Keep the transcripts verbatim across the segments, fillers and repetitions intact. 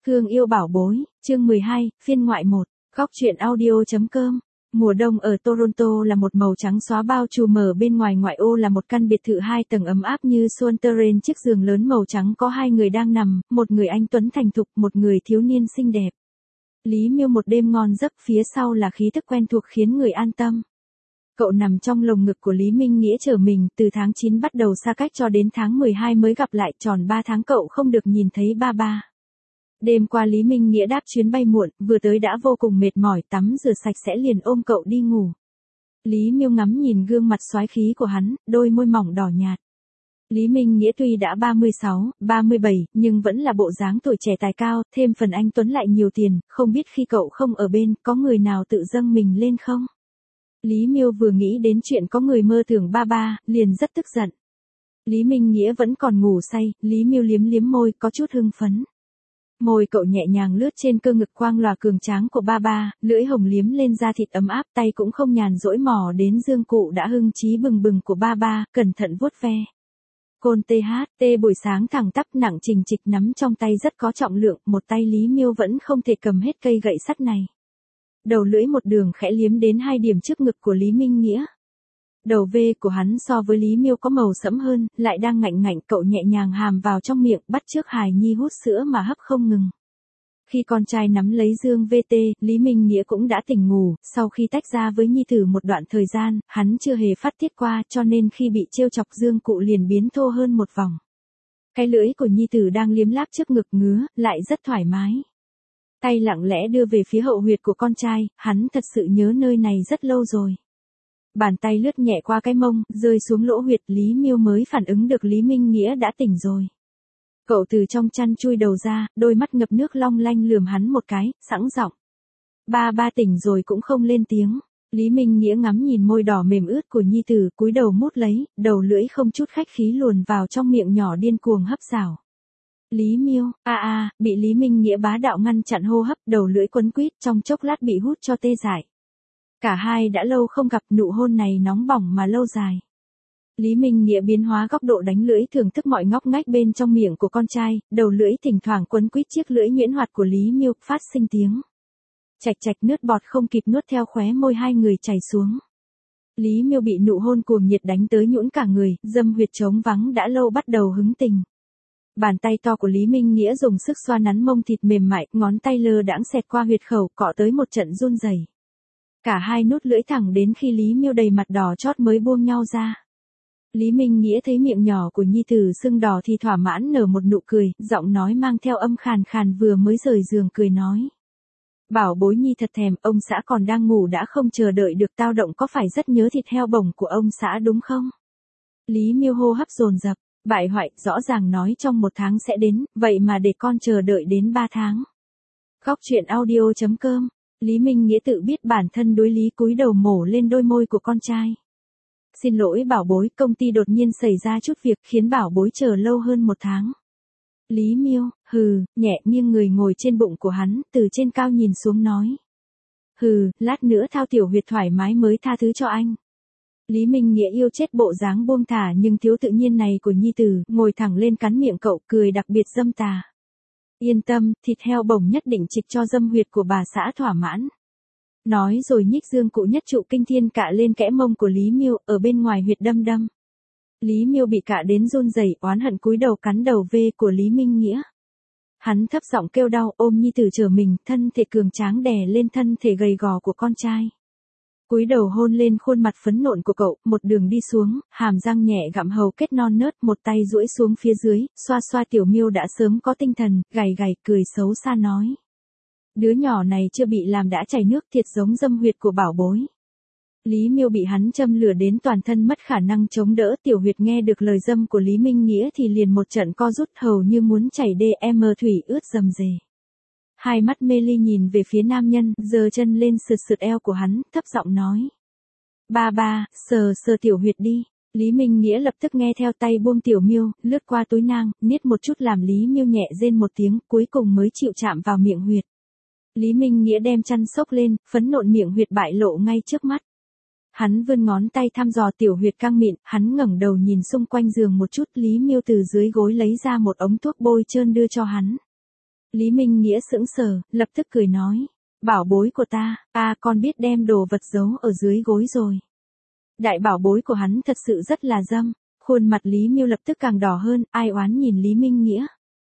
Thương yêu bảo bối, chương mười hai, phiên ngoại một, góc truyện audio.com. Mùa đông ở Toronto là một màu trắng xóa bao trùm, ở bên ngoài ngoại ô là một căn biệt thự hai tầng ấm áp như xuân terrain. Chiếc giường lớn màu trắng có hai người đang nằm, một người anh tuấn thành thục, một người thiếu niên xinh đẹp. Lý Miêu một đêm ngon giấc, phía sau là khí thức quen thuộc khiến người an tâm. Cậu nằm trong lồng ngực của Lý Minh Nghĩa chờ mình, từ tháng chín bắt đầu xa cách cho đến tháng mười hai mới gặp lại, tròn ba tháng cậu không được nhìn thấy ba ba. Đêm qua Lý Minh Nghĩa đáp chuyến bay muộn, vừa tới đã vô cùng mệt mỏi, tắm rửa sạch sẽ liền ôm cậu đi ngủ. Lý Miêu ngắm nhìn gương mặt soái khí của hắn, đôi môi mỏng đỏ nhạt. Lý Minh Nghĩa tuy đã ba mươi sáu, ba mươi bảy, nhưng vẫn là bộ dáng tuổi trẻ tài cao, thêm phần anh tuấn lại nhiều tiền, không biết khi cậu không ở bên, có người nào tự dâng mình lên không? Lý Miêu vừa nghĩ đến chuyện có người mơ tưởng ba ba, liền rất tức giận. Lý Minh Nghĩa vẫn còn ngủ say, Lý Miêu liếm liếm môi, có chút hưng phấn. Môi cậu nhẹ nhàng lướt trên cơ ngực quang lòa cường tráng của ba ba, lưỡi hồng liếm lên da thịt ấm áp, tay cũng không nhàn rỗi mò đến dương cụ đã hưng trí bừng bừng của ba ba, cẩn thận vuốt ve. Côn tê hát tê buổi sáng thẳng tắp nặng trình trịch nắm trong tay rất có trọng lượng, một tay Lý Miêu vẫn không thể cầm hết cây gậy sắt này. Đầu lưỡi một đường khẽ liếm đến hai điểm trước ngực của Lý Minh Nghĩa. Đầu V của hắn so với Lý Miêu có màu sẫm hơn, lại đang ngạnh ngạnh, cậu nhẹ nhàng hàm vào trong miệng, bắt chước hài nhi hút sữa mà hấp không ngừng. Khi con trai nắm lấy dương vê tê, Lý Minh Nghĩa cũng đã tỉnh ngủ, sau khi tách ra với nhi tử một đoạn thời gian, hắn chưa hề phát tiết qua, cho nên khi bị trêu chọc dương cụ liền biến thô hơn một vòng. Cái lưỡi của nhi tử đang liếm láp trước ngực ngứa, lại rất thoải mái. Tay lặng lẽ đưa về phía hậu huyệt của con trai, hắn thật sự nhớ nơi này rất lâu rồi. Bàn tay lướt nhẹ qua cái mông, rơi xuống lỗ huyệt, Lý Miêu mới phản ứng được Lý Minh Nghĩa đã tỉnh rồi. Cậu từ trong chăn chui đầu ra, đôi mắt ngập nước long lanh lườm hắn một cái, sẵn giọng. Ba ba tỉnh rồi cũng không lên tiếng. Lý Minh Nghĩa ngắm nhìn môi đỏ mềm ướt của nhi tử, cúi đầu mút lấy, đầu lưỡi không chút khách khí luồn vào trong miệng nhỏ điên cuồng hấp xảo. Lý Miêu, a a, bị Lý Minh Nghĩa bá đạo ngăn chặn hô hấp, đầu lưỡi quấn quýt, trong chốc lát bị hút cho tê dại. Cả hai đã lâu không gặp, nụ hôn này nóng bỏng mà lâu dài. Lý Minh Nghĩa biến hóa góc độ đánh lưỡi, thưởng thức mọi ngóc ngách bên trong miệng của con trai, đầu lưỡi thỉnh thoảng quấn quýt chiếc lưỡi nhuyễn hoạt của Lý Miêu, phát sinh tiếng chạch chạch, nước bọt không kịp nuốt theo khóe môi hai người chảy xuống. Lý Miêu bị nụ hôn cuồng nhiệt đánh tới nhũn cả người, dâm huyệt trống vắng đã lâu bắt đầu hứng tình. Bàn tay to của Lý Minh Nghĩa dùng sức xoa nắn mông thịt mềm mại, ngón tay lơ đãng xẹt qua huyệt khẩu, cọ tới một trận run rẩy. Cả hai nuốt lưỡi thẳng đến khi Lý Miêu đầy mặt đỏ chót mới buông nhau ra. Lý Minh Nghĩa thấy miệng nhỏ của nhi tử sưng đỏ thì thỏa mãn nở một nụ cười, giọng nói mang theo âm khàn khàn, vừa mới rời giường cười nói. Bảo bối nhi thật thèm, ông xã còn đang ngủ đã không chờ đợi được, tao động có phải rất nhớ thịt heo bổng của ông xã đúng không? Lý Miêu hô hấp dồn dập, bại hoại, rõ ràng nói trong một tháng sẽ đến, vậy mà để con chờ đợi đến ba tháng. Góc truyện audio.com. Lý Minh Nghĩa tự biết bản thân đối lý, cúi đầu mổ lên đôi môi của con trai. Xin lỗi bảo bối, công ty đột nhiên xảy ra chút việc khiến bảo bối chờ lâu hơn một tháng. Lý Miêu, hừ, nhẹ nghiêng người ngồi trên bụng của hắn, từ trên cao nhìn xuống nói. Hừ, lát nữa thao tiểu huyệt thoải mái mới tha thứ cho anh. Lý Minh Nghĩa yêu chết bộ dáng buông thả nhưng thiếu tự nhiên này của nhi tử, ngồi thẳng lên cắn miệng cậu, cười đặc biệt dâm tà. Yên tâm, thịt heo bổng nhất định trịch cho dâm huyệt của bà xã thỏa mãn. Nói rồi nhích dương cụ nhất trụ kinh thiên cạ lên kẽ mông của Lý Miêu, ở bên ngoài huyệt đâm đâm. Lý Miêu bị cạ đến run rẩy, oán hận cúi đầu cắn đầu V của Lý Minh Nghĩa. Hắn thấp giọng kêu đau, ôm nhi tử trở mình, thân thể cường tráng đè lên thân thể gầy gò của con trai. Cúi đầu hôn lên khuôn mặt phấn nộn của cậu, một đường đi xuống, hàm răng nhẹ gặm hầu kết non nớt, một tay duỗi xuống phía dưới, xoa xoa tiểu Miêu đã sớm có tinh thần, gầy gầy cười xấu xa nói. Đứa nhỏ này chưa bị làm đã chảy nước, thiệt giống dâm huyệt của bảo bối. Lý Miêu bị hắn châm lửa đến toàn thân mất khả năng chống đỡ, tiểu huyệt nghe được lời dâm của Lý Minh Nghĩa thì liền một trận co rút, hầu như muốn chảy đê em thủy ướt rầm rề. Hai mắt mê ly nhìn về phía nam nhân, giơ chân lên sượt sượt eo của hắn, thấp giọng nói. Ba ba, sờ sờ tiểu huyệt đi. Lý Minh Nghĩa lập tức nghe theo, tay buông tiểu Miêu, lướt qua túi nang, niết một chút làm Lý Miêu nhẹ rên một tiếng, cuối cùng mới chịu chạm vào miệng huyệt. Lý Minh Nghĩa đem chăn xốc lên, phấn nộn miệng huyệt bại lộ ngay trước mắt. Hắn vươn ngón tay thăm dò tiểu huyệt căng mịn, hắn ngẩng đầu nhìn xung quanh giường một chút, Lý Miêu từ dưới gối lấy ra một ống thuốc bôi trơn đưa cho hắn. Lý Minh Nghĩa sững sờ, lập tức cười nói. Bảo bối của ta, a con biết đem đồ vật giấu ở dưới gối rồi. Đại bảo bối của hắn thật sự rất là dâm. Khuôn mặt Lý Miêu lập tức càng đỏ hơn, ai oán nhìn Lý Minh Nghĩa.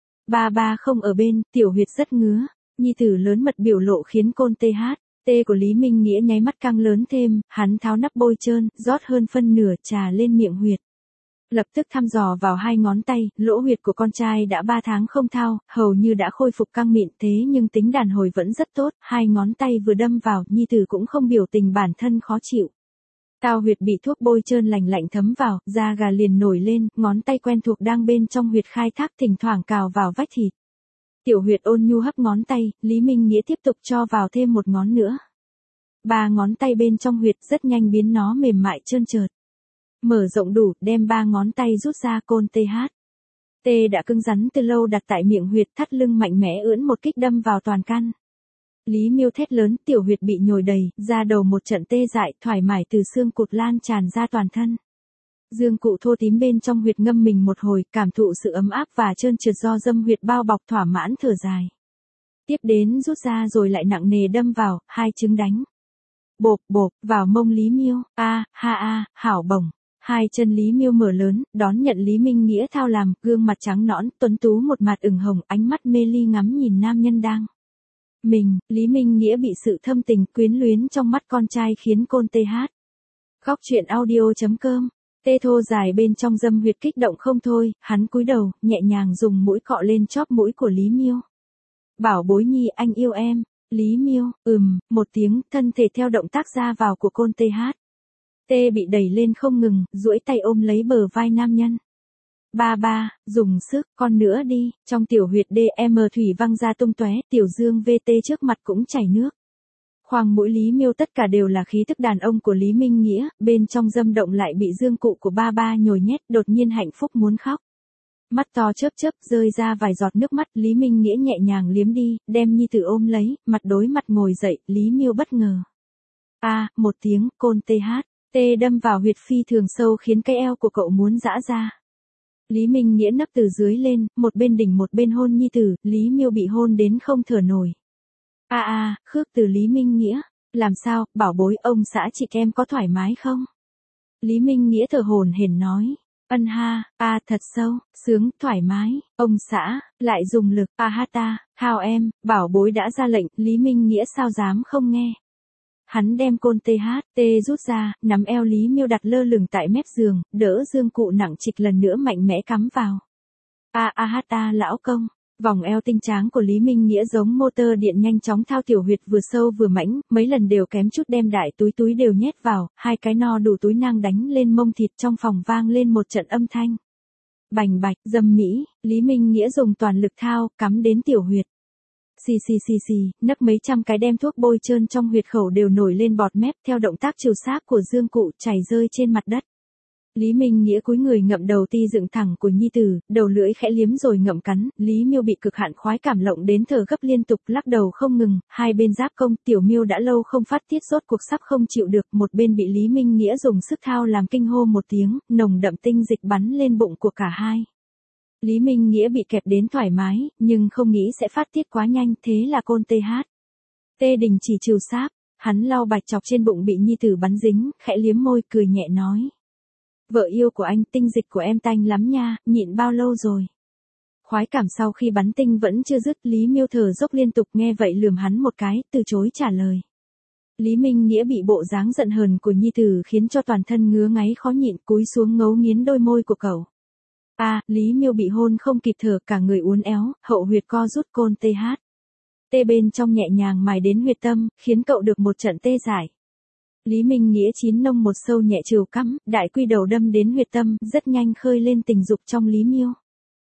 Ba ba không ở bên, tiểu huyệt rất ngứa. Nhi tử lớn mật biểu lộ khiến côn tê hát. Tê của Lý Minh Nghĩa nháy mắt căng lớn thêm, hắn tháo nắp bôi trơn, rót hơn phân nửa trà lên miệng huyệt. Lập tức thăm dò vào hai ngón tay, lỗ huyệt của con trai đã ba tháng không thao, hầu như đã khôi phục căng mịn thế nhưng tính đàn hồi vẫn rất tốt, hai ngón tay vừa đâm vào, nhi tử cũng không biểu tình bản thân khó chịu. Tao huyệt bị thuốc bôi trơn lành lạnh thấm vào, da gà liền nổi lên, ngón tay quen thuộc đang bên trong huyệt khai thác thỉnh thoảng cào vào vách thịt. Tiểu huyệt ôn nhu hấp ngón tay, Lý Minh Nghĩa tiếp tục cho vào thêm một ngón nữa. Ba ngón tay bên trong huyệt rất nhanh biến nó mềm mại trơn trượt. Mở rộng đủ, đem ba ngón tay rút ra côn tê hát. Tê đã cứng rắn từ lâu đặt tại miệng huyệt, thắt lưng mạnh mẽ ưỡn một kích đâm vào toàn căn. Lý Miêu thét lớn, tiểu huyệt bị nhồi đầy, ra đầu một trận tê dại, thoải mái từ xương cụt lan tràn ra toàn thân. Dương cụ thô tím bên trong huyệt ngâm mình một hồi, cảm thụ sự ấm áp và trơn trượt do dâm huyệt bao bọc, thỏa mãn thở dài. Tiếp đến rút ra rồi lại nặng nề đâm vào, hai trứng đánh. Bộp bộp, vào mông Lý Miêu, a, ha a, hảo bổng. Hai chân Lý Miêu mở lớn, đón nhận Lý Minh Nghĩa thao làm, gương mặt trắng nõn, tuấn tú một mặt ửng hồng, ánh mắt mê ly ngắm nhìn nam nhân đang. Mình, Lý Minh Nghĩa bị sự thâm tình, quyến luyến trong mắt con trai khiến côn tê hát. Góc truyện audio chấm com. Tê thô dài bên trong dâm huyệt kích động không thôi, hắn cúi đầu, nhẹ nhàng dùng mũi cọ lên chóp mũi của Lý Miêu. Bảo bối nhi anh yêu em. Lý Miêu, ừm, một tiếng, thân thể theo động tác ra vào của côn tê hát. Tê bị đẩy lên không ngừng, duỗi tay ôm lấy bờ vai nam nhân. Ba ba, dùng sức, con nữa đi, trong tiểu huyệt đê em thủy văng ra tung tóe, tiểu dương vê tê trước mặt cũng chảy nước. Khoang mũi Lý Miêu tất cả đều là khí tức đàn ông của Lý Minh Nghĩa, bên trong dâm động lại bị dương cụ của ba ba nhồi nhét, đột nhiên hạnh phúc muốn khóc. Mắt to chớp chớp, rơi ra vài giọt nước mắt, Lý Minh Nghĩa nhẹ nhàng liếm đi, đem nhi tử ôm lấy, mặt đối mặt ngồi dậy, Lý Miêu bất ngờ. A, một tiếng, côn tê hát. Tê đâm vào huyệt phi thường sâu khiến cái eo của cậu muốn giã ra. Lý Minh Nghĩa nấp từ dưới lên, một bên đỉnh một bên hôn nhi tử, Lý Miêu bị hôn đến không thở nổi. A a, khước từ Lý Minh Nghĩa, làm sao, bảo bối, ông xã chị em có thoải mái không? Lý Minh Nghĩa thở hổn hển nói, ân ha, a thật sâu, sướng, thoải mái, ông xã, lại dùng lực, a ha ta, hào em, bảo bối đã ra lệnh, Lý Minh Nghĩa sao dám không nghe. Hắn đem côn tê hát, tê rút ra, nắm eo Lý Miêu đặt lơ lửng tại mép giường, đỡ dương cụ nặng trịch lần nữa mạnh mẽ cắm vào. A a hát ta lão công, vòng eo tinh tráng của Lý Minh Nghĩa giống motor điện nhanh chóng thao tiểu huyệt vừa sâu vừa mãnh, mấy lần đều kém chút đem đại túi túi đều nhét vào, hai cái no đủ túi nang đánh lên mông thịt trong phòng vang lên một trận âm thanh. Bành bạch, dâm mỹ, Lý Minh Nghĩa dùng toàn lực thao, cắm đến tiểu huyệt. Xì xì xì xì, nấp mấy trăm cái đem thuốc bôi trơn trong huyệt khẩu đều nổi lên bọt mép theo động tác chiều xác của dương cụ chảy rơi trên mặt đất. Lý Minh Nghĩa cúi người ngậm đầu ti dựng thẳng của nhi tử, đầu lưỡi khẽ liếm rồi ngậm cắn, Lý Miêu bị cực hạn khoái cảm lộng đến thở gấp liên tục lắc đầu không ngừng, hai bên giáp công, tiểu Miêu đã lâu không phát tiết rốt cuộc sắp không chịu được, một bên bị Lý Minh Nghĩa dùng sức thao làm kinh hô một tiếng, nồng đậm tinh dịch bắn lên bụng của cả hai. Lý Minh Nghĩa bị kẹp đến thoải mái, nhưng không nghĩ sẽ phát tiết quá nhanh, thế là côn tê hát. Tê đình chỉ trừ sáp, hắn lau bạch chọc trên bụng bị nhi tử bắn dính, khẽ liếm môi cười nhẹ nói. Vợ yêu của anh, tinh dịch của em tanh lắm nha, nhịn bao lâu rồi. Khoái cảm sau khi bắn tinh vẫn chưa dứt, Lý Miêu thở dốc liên tục nghe vậy lườm hắn một cái, từ chối trả lời. Lý Minh Nghĩa bị bộ dáng giận hờn của nhi tử khiến cho toàn thân ngứa ngáy khó nhịn, cúi xuống ngấu nghiến đôi môi của cậu. A, à, Lý Miêu bị hôn không kịp thở, cả người uốn éo, hậu huyệt co rút côn tê hát. Tê bên trong nhẹ nhàng mài đến huyệt tâm, khiến cậu được một trận tê giải. Lý Minh Nghĩa chín nông một sâu nhẹ trừ cắm, đại quy đầu đâm đến huyệt tâm, rất nhanh khơi lên tình dục trong Lý Miêu.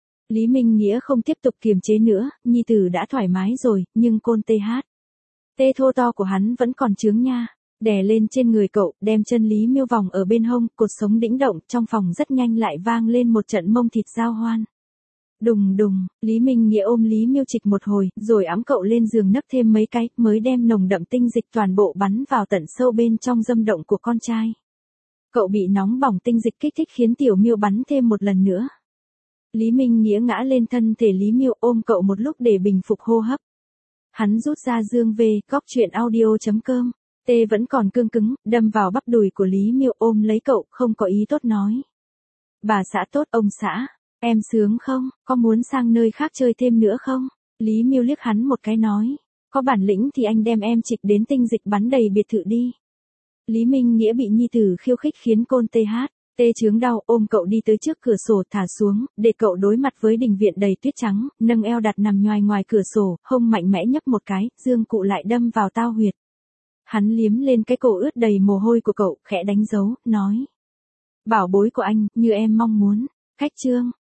Lý Minh Nghĩa không tiếp tục kiềm chế nữa, nhi tử đã thoải mái rồi, nhưng côn tê hát. Tê thô to của hắn vẫn còn chướng nha. Đè lên trên người cậu, đem chân Lý Miêu vòng ở bên hông, cột sống đĩnh động, trong phòng rất nhanh lại vang lên một trận mông thịt giao hoan. Đùng đùng, Lý Minh Nghĩa ôm Lý Miêu trịch một hồi, rồi ẵm cậu lên giường nấc thêm mấy cái, mới đem nồng đậm tinh dịch toàn bộ bắn vào tận sâu bên trong dâm động của con trai. Cậu bị nóng bỏng tinh dịch kích thích khiến tiểu Miêu bắn thêm một lần nữa. Lý Minh Nghĩa ngã lên thân thể Lý Miêu ôm cậu một lúc để bình phục hô hấp. Hắn rút ra dương về, góc chuyện audio.com. Tê vẫn còn cương cứng, đâm vào bắp đùi của Lý Miêu ôm lấy cậu, không có ý tốt nói. Bà xã tốt, ông xã. Em sướng không, có muốn sang nơi khác chơi thêm nữa không? Lý Miêu liếc hắn một cái nói. Có bản lĩnh thì anh đem em trịch đến tinh dịch bắn đầy biệt thự đi. Lý Minh Nghĩa bị nhi tử khiêu khích khiến côn tê hát. Tê chướng đau ôm cậu đi tới trước cửa sổ thả xuống, để cậu đối mặt với đình viện đầy tuyết trắng, nâng eo đặt nằm nhoài ngoài cửa sổ, hông mạnh mẽ nhấp một cái, dương cụ lại đâm vào tao huyệt. Hắn liếm lên cái cổ ướt đầy mồ hôi của cậu, khẽ đánh dấu, nói. Bảo bối của anh, như em mong muốn. Khách trương.